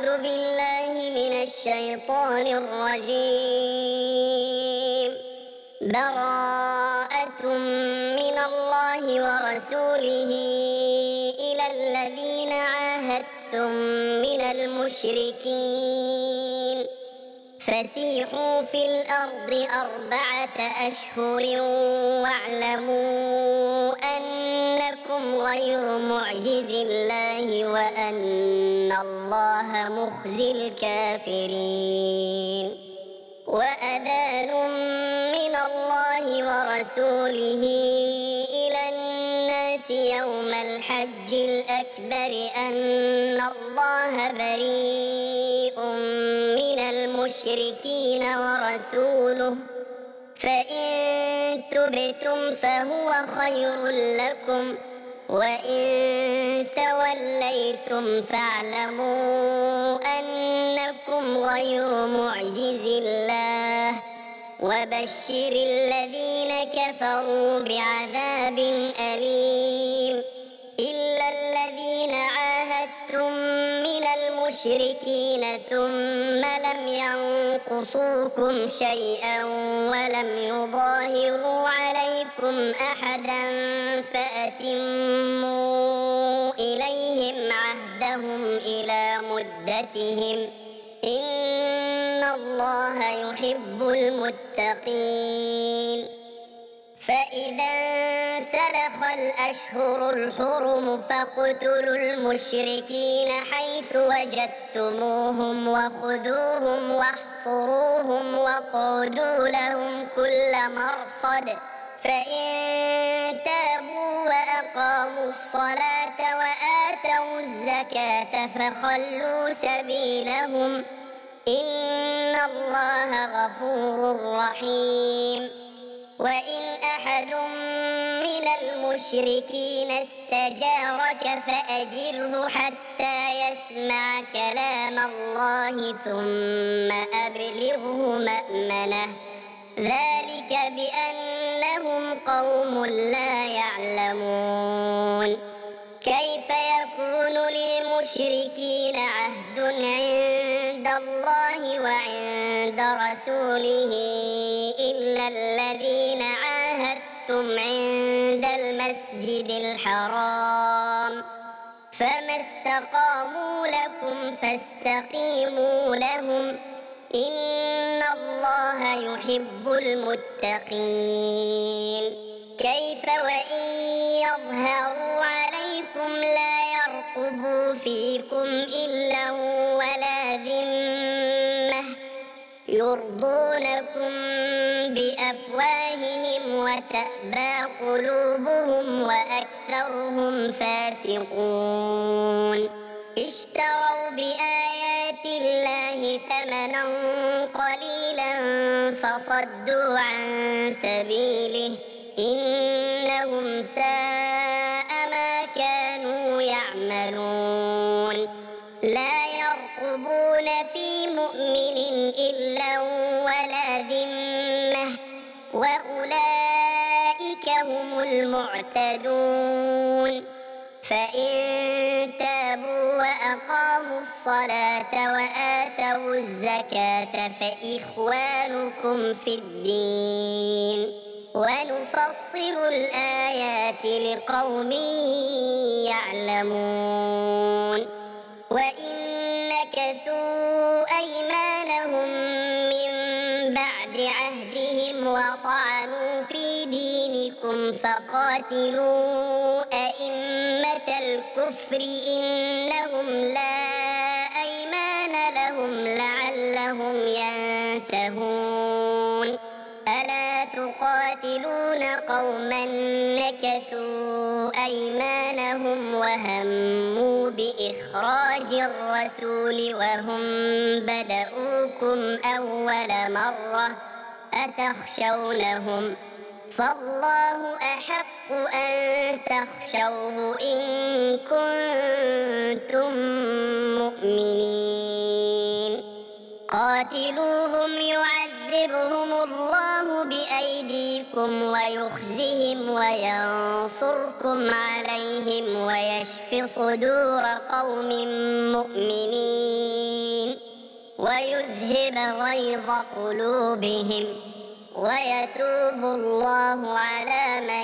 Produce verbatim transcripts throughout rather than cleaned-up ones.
أعوذ بالله من الشيطان الرجيم. براءة من الله ورسوله إلى الذين عاهدتم من المشركين فسيحوا في الأرض أربعة أشهر واعلموا أنكم غير معجز الله وأن الله مخزي الكافرين. وأذان من الله ورسوله إلى الناس يوم الحج الأكبر أن الله بريء من المشركين ورسوله فإن تبتم فهو خير لكم وإن توليتم فاعلموا أنكم غير معجز الله وبشر الذين كفروا بعذاب أليم. إلا الذين عاهدتم من المشركين ثم لم ينقصوكم شيئا ولم يظاهروا عليكم أحدا فأتموا إليهم عهدهم إلى مدتهم إن الله يحب المتقين. فإذا انسلخ الأشهر الحرم فاقتلوا المشركين حيث وجدتموهم وخذوهم واحصروهم وقعدوا لهم كل مرصد فإن تابوا وأقاموا الصلاة وآتوا الزكاة فخلوا سبيلهم إن الله غفور رحيم. وإن أحد من المشركين استجارك فأجره حتى يسمع كلام الله ثم أبلغه مأمنه ذلك بأنهم قوم لا يعلمون. كيف يكون للمشركين عهد عند الله وعند رسوله إلا الذين عاهدتم عند المسجد الحرام فما استقاموا لكم فاستقيموا لهم إن الله يحب المتقين. كيف وإن يظهروا عليكم لا يرقبوا فيكم إلا ولا ذمة يرضونكم بأفواههم وتأبى قلوبهم وأكثرهم فاسقون. اشتروا بآيات الله ثمنا قليلا فصدوا عن سبيله إنهم ساء ما كانوا يعملون. لا يرقبون في مؤمن إلا ولا ذمة وأولئك هم المعتدون. فإن تابوا وأقاموا الصلاة وآتوا الزكاة فإخوانكم في الدين ونفصل الآيات لقوم يعلمون. وإن نكثوا أيمانهم من بعد عهدهم وطعنوا في دينكم فقاتلوا أئمة الكفر إنهم لا أيمان لهم لعلهم ينتهون. ألا تقاتلون قوما نكثوا أيمانهم وهموا بإخراج الرسول وهم بدؤوكم أول مرة أتخشونهم فالله أحق أن تخشوه إن كنتم مؤمنين. قاتلوهم يعذبهم الله بأيديكم ويخزهم وينصركم عليهم ويشف صدور قوم مؤمنين. ويذهب غيظ قلوبهم ويتوب الله على من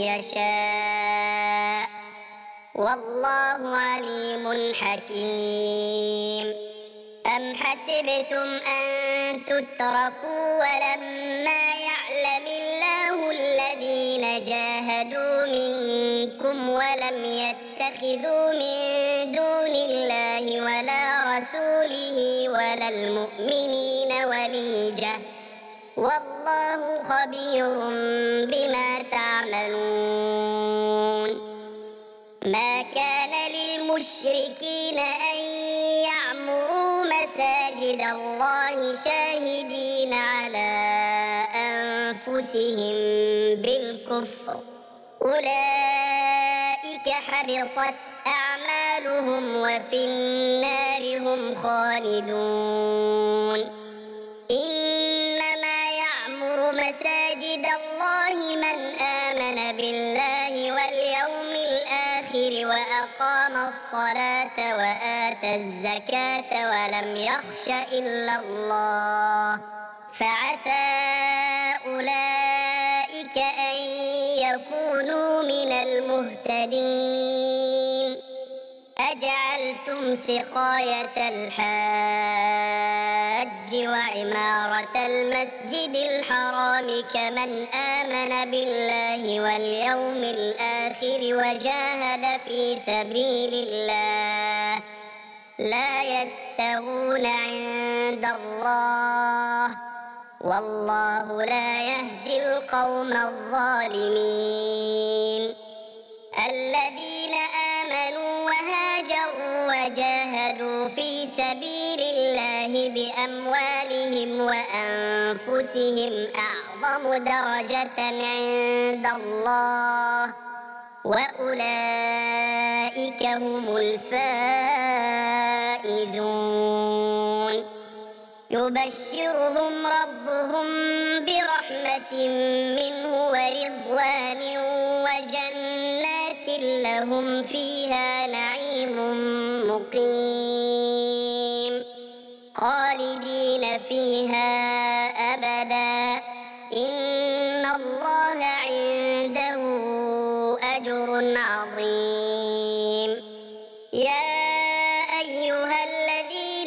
يشاء والله عليم حكيم. أم حسبتم أن تتركوا ولما يعلم الله الذين جاهدوا منكم ولم يتخذوا من دون الله ولا رسوله ولا المؤمنين وليجة والله خبير بما تعملون. ما كان للمشركين أن يعمروا مساجد الله شاهدين على أنفسهم بالكفر أولئك حبطت أعمالهم وفي النار هم خالدون. إنما يعمر مساجد الله من آمن بالله واليوم الآخر وأقام الصلاة وآتى الزكاة ولم يخش إلا الله فعسى أولئك أن يكونوا من المهتدين. أجعلتم سقاية الحاج وعمارة المسجد الحرام كمن آمن بالله واليوم الآخر وجاهد في سبيل الله لا يستوون عند الله والله لا يهدي القوم الظالمين. الذين آمنوا وهاجروا وجاهدوا في سبيل الله بأموالهم وأنفسهم أعظم درجة عند الله وأولئك هم الفائزون. يبشرهم ربهم برحمة منه ورضوان وجنات لهم فيها نعيم مقيم خالدين فيها أبدا إن الله